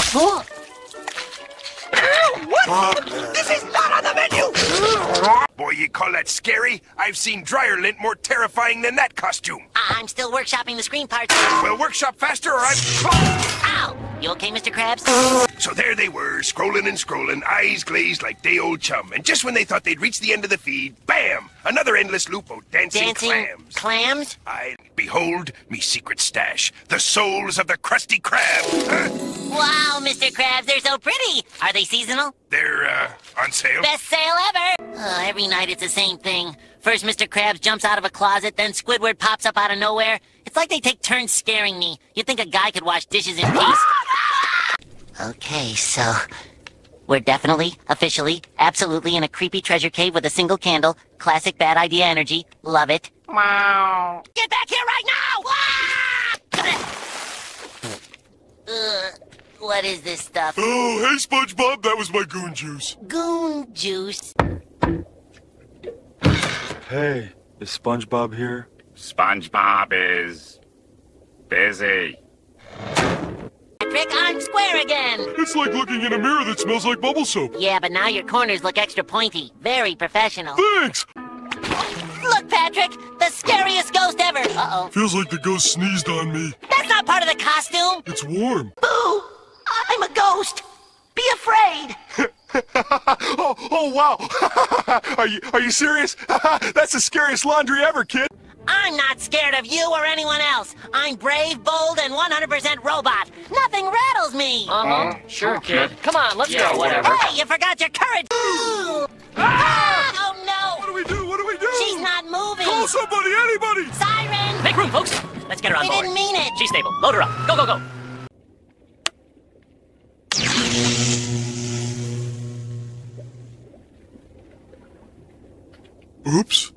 Oh. What? This is not on the menu! Boy, you call that scary? I've seen dryer lint more terrifying than that costume. I'm still workshopping the screen parts. Well, workshop faster or I'm... Ow! You okay, Mr. Krabs? So there they were, scrolling and scrolling, eyes glazed like day-old chum. And just when they thought they'd reached the end of the feed, bam! Another endless loop of dancing clams. Clams? Behold, me secret stash. The souls of the Krusty Krab. Wow, Mr. Krabs, they're so pretty. Are they seasonal? They're, on sale. Best sale ever! Every night it's the same thing. First Mr. Krabs jumps out of a closet, then Squidward pops up out of nowhere. It's like they take turns scaring me. You'd think a guy could wash dishes in peace. Okay, so... we're definitely, officially, absolutely in a creepy treasure cave with a single candle. Classic bad idea energy. Love it. Wow. Get back here right now! What is this stuff? Oh, hey, SpongeBob. That was my goon juice. Goon juice. Hey, is SpongeBob here? SpongeBob is... busy. Patrick, I'm square again. It's like looking in a mirror that smells like bubble soap. Yeah, but now your corners look extra pointy. Very professional. Thanks! Look, Patrick! The scariest ghost ever! Uh-oh. Feels like the ghost sneezed on me. That's not part of the costume! It's warm. Boo! I'm a ghost! Be afraid! oh, wow! are you serious? That's the scariest laundry ever, kid! I'm not scared of you or anyone else. I'm brave, bold, and 100% robot. Nothing rattles me. Sure, kid. Come on, let's go. Whatever. Hey, you forgot your courage. Oh, no. What do we do? What do we do? She's not moving. Call somebody, anybody! Siren. Make room, folks. Let's get her on We board. didn't mean it. She's stable. Load her up. Go, go, go. Oops.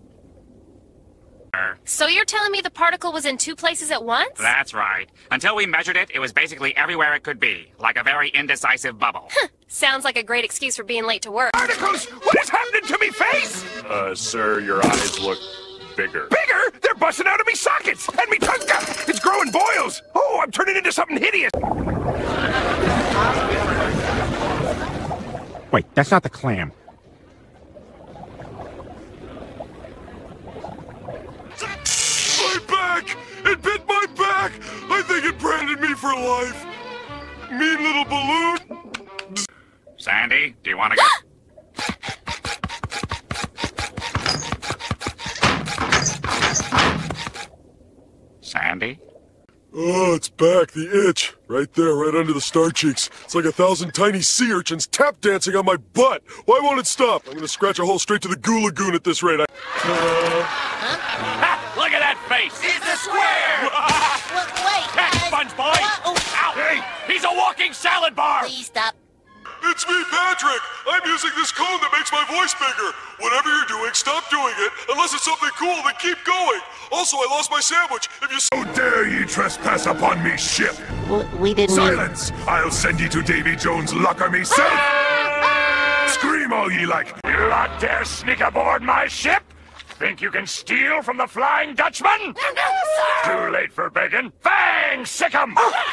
So you're telling me the particle was in two places at once? That's right. Until we measured it, it was basically everywhere it could be, like a very indecisive bubble. Sounds like a great excuse for being late to work. Articles, what is happening to me face? Sir, your eyes look bigger. Bigger? They're busting out of me sockets! And me tongue, it's growing boils! Oh, I'm turning into something hideous! Wait, that's not the clam. My back! It bit my back! I think it branded me for life. Mean little balloon. Sandy, do you want to get... Sandy? Oh, it's back, the itch. Right there, right under the star cheeks. It's like 1,000 tiny sea urchins tap dancing on my butt. Why won't it stop? I'm gonna scratch a hole straight to the Goo Lagoon at this rate. Look at that face! It's a square! Wait. Catch, SpongeBob! Ow! Hey, he's a walking salad bar! Please stop. It's me, Patrick! I'm using this cone that makes my voice bigger. Whatever you're doing, stop doing it. Unless it's something cool, then keep going. Also, I lost my sandwich. If you... How dare ye trespass upon me ship! We didn't Silence! I'll send ye to Davy Jones' locker myself! Scream all ye like! You lot dare sneak aboard my ship? Think you can steal from the Flying Dutchman? Too late for begging. Fang! Sick 'em!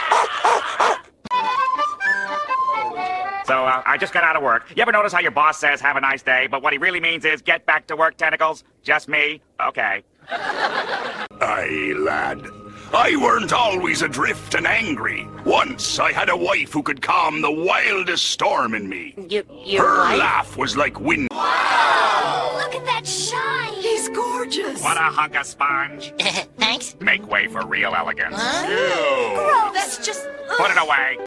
So, I just got out of work. You ever notice how your boss says, have a nice day, but what he really means is, get back to work, tentacles? Just me? Okay. Aye, lad. I weren't always adrift and angry. Once I had a wife who could calm the wildest storm in me. Your Her wife? laugh was like wind. Look at that shine! He's gorgeous! What a hunk of sponge. Thanks. Make way for real elegance. Huh? That's just... Put it away.